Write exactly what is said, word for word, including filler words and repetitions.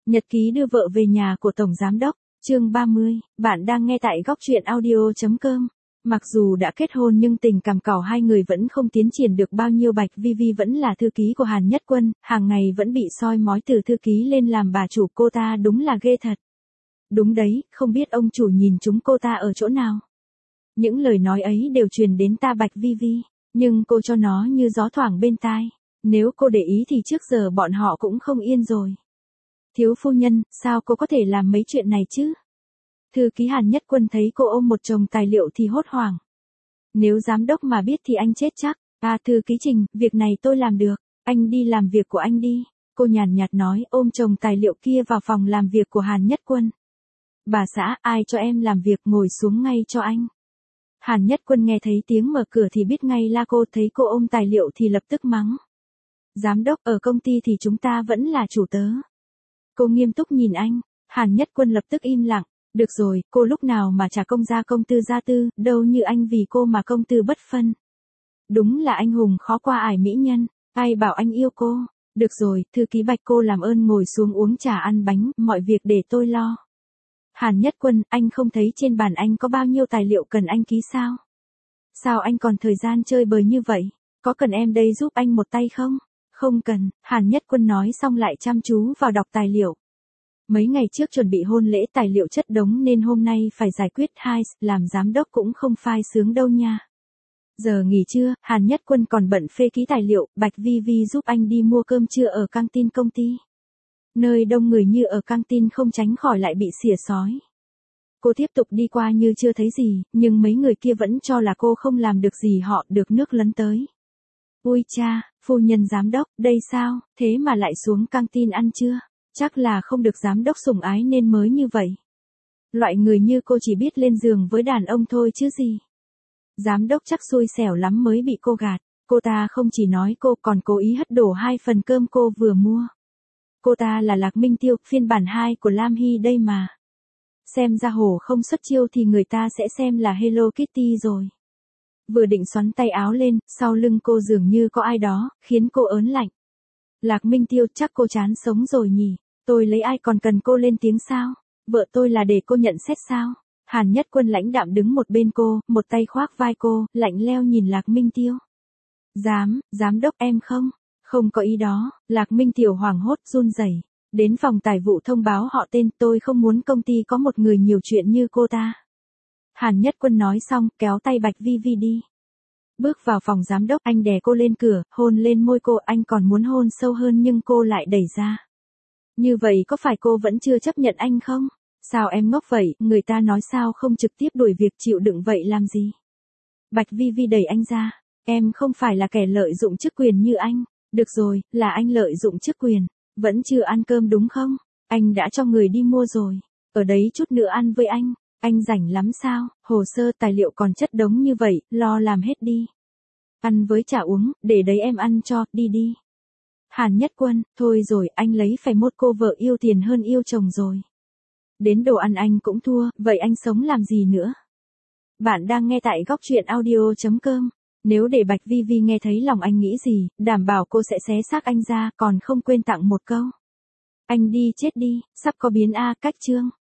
Nhật ký đưa vợ về nhà của Tổng Giám đốc, chương ba mươi, bạn đang nghe tại góc truyện audio chấm com. Mặc dù đã kết hôn nhưng tình cảm cỏ hai người vẫn không tiến triển được bao nhiêu. Bạch Vi Vi vẫn là thư ký của Hàn Nhất Quân, hàng ngày vẫn bị soi mói từ thư ký lên làm bà chủ, cô ta đúng là ghê thật. Đúng đấy, không biết ông chủ nhìn chúng cô ta ở chỗ nào. Những lời nói ấy đều truyền đến ta Bạch Vi Vi, nhưng cô cho nó như gió thoảng bên tai. Nếu cô để ý thì trước giờ bọn họ cũng không yên rồi. Thiếu phu nhân, sao cô có thể làm mấy chuyện này chứ? Thư ký Hàn Nhất Quân thấy cô ôm một chồng tài liệu thì hốt hoảng. Nếu giám đốc mà biết thì anh chết chắc. À, thư ký Trình, việc này tôi làm được, anh đi làm việc của anh đi. Cô nhàn nhạt nói, ôm chồng tài liệu kia vào phòng làm việc của Hàn Nhất Quân. Bà xã, ai cho em làm việc, ngồi xuống ngay cho anh. Hàn Nhất Quân nghe thấy tiếng mở cửa thì biết ngay là cô, thấy cô ôm tài liệu thì lập tức mắng. Giám đốc, ở công ty thì chúng ta vẫn là chủ tớ. Cô nghiêm túc nhìn anh, Hàn Nhất Quân lập tức im lặng. Được rồi, cô lúc nào mà trả công gia công tư gia tư, đâu như anh vì cô mà công tư bất phân. Đúng là anh hùng khó qua ải mỹ nhân, ai bảo anh yêu cô. Được rồi, thư ký Bạch, cô làm ơn ngồi xuống uống trà ăn bánh, mọi việc để tôi lo. Hàn Nhất Quân, anh không thấy trên bàn anh có bao nhiêu tài liệu cần anh ký sao? Sao anh còn thời gian chơi bời như vậy? Có cần em đây giúp anh một tay không? Không cần, Hàn Nhất Quân nói xong lại chăm chú vào đọc tài liệu. Mấy ngày trước chuẩn bị hôn lễ, tài liệu chất đống nên hôm nay phải giải quyết. Hai, làm giám đốc cũng không phai sướng đâu nha. Giờ nghỉ trưa, Hàn Nhất Quân còn bận phê ký tài liệu, Bạch Vi Vi giúp anh đi mua cơm trưa ở căng tin công ty. Nơi đông người như ở căng tin không tránh khỏi lại bị xỉa xói. Cô tiếp tục đi qua như chưa thấy gì, nhưng mấy người kia vẫn cho là cô không làm được gì, họ được nước lấn tới. Ui cha, phu nhân giám đốc, đây sao, thế mà lại xuống căng tin ăn trưa? Chắc là không được giám đốc sủng ái nên mới như vậy. Loại người như cô chỉ biết lên giường với đàn ông thôi chứ gì. Giám đốc chắc xui xẻo lắm mới bị cô gạt. Cô ta không chỉ nói cô còn cố ý hất đổ hai phần cơm cô vừa mua. Cô ta là Lạc Minh Tiêu, phiên bản hai của Lam Hy đây mà. Xem ra hổ không xuất chiêu thì người ta sẽ xem là Hello Kitty rồi. Vừa định xoắn tay áo lên, sau lưng cô dường như có ai đó, khiến cô ớn lạnh. Lạc Minh Tiêu, chắc cô chán sống rồi nhỉ, tôi lấy ai còn cần cô lên tiếng sao, vợ tôi là để cô nhận xét sao? Hàn Nhất Quân lãnh đạm đứng một bên cô, một tay khoác vai cô, lạnh lẽo nhìn Lạc Minh Tiêu. Giám, giám đốc em không, không có ý đó. Lạc Minh Tiêu hoảng hốt run rẩy, đến phòng tài vụ thông báo họ tên, tôi không muốn công ty có một người nhiều chuyện như cô ta. Hàn Nhất Quân nói xong, kéo tay Bạch Vi Vi đi. Bước vào phòng giám đốc, anh đè cô lên cửa, hôn lên môi cô, anh còn muốn hôn sâu hơn nhưng cô lại đẩy ra. Như vậy có phải cô vẫn chưa chấp nhận anh không? Sao em ngốc vậy, người ta nói sao không trực tiếp đuổi việc, chịu đựng vậy làm gì? Bạch Vi Vi đẩy anh ra, em không phải là kẻ lợi dụng chức quyền như anh. Được rồi, là anh lợi dụng chức quyền, vẫn chưa ăn cơm đúng không? Anh đã cho người đi mua rồi, ở đấy chút nữa ăn với anh. Anh rảnh lắm sao, hồ sơ tài liệu còn chất đống như vậy, lo làm hết đi. Ăn với trà uống, để đấy em ăn cho, đi đi. Hàn Nhất Quân, thôi rồi, anh lấy phải một cô vợ yêu tiền hơn yêu chồng rồi. Đến đồ ăn anh cũng thua, vậy anh sống làm gì nữa? Bạn đang nghe tại góc truyện audio chấm com. Nếu để Bạch Vi Vi nghe thấy lòng anh nghĩ gì, đảm bảo cô sẽ xé xác anh ra, còn không quên tặng một câu. Anh đi chết đi, sắp có biến A cách chương.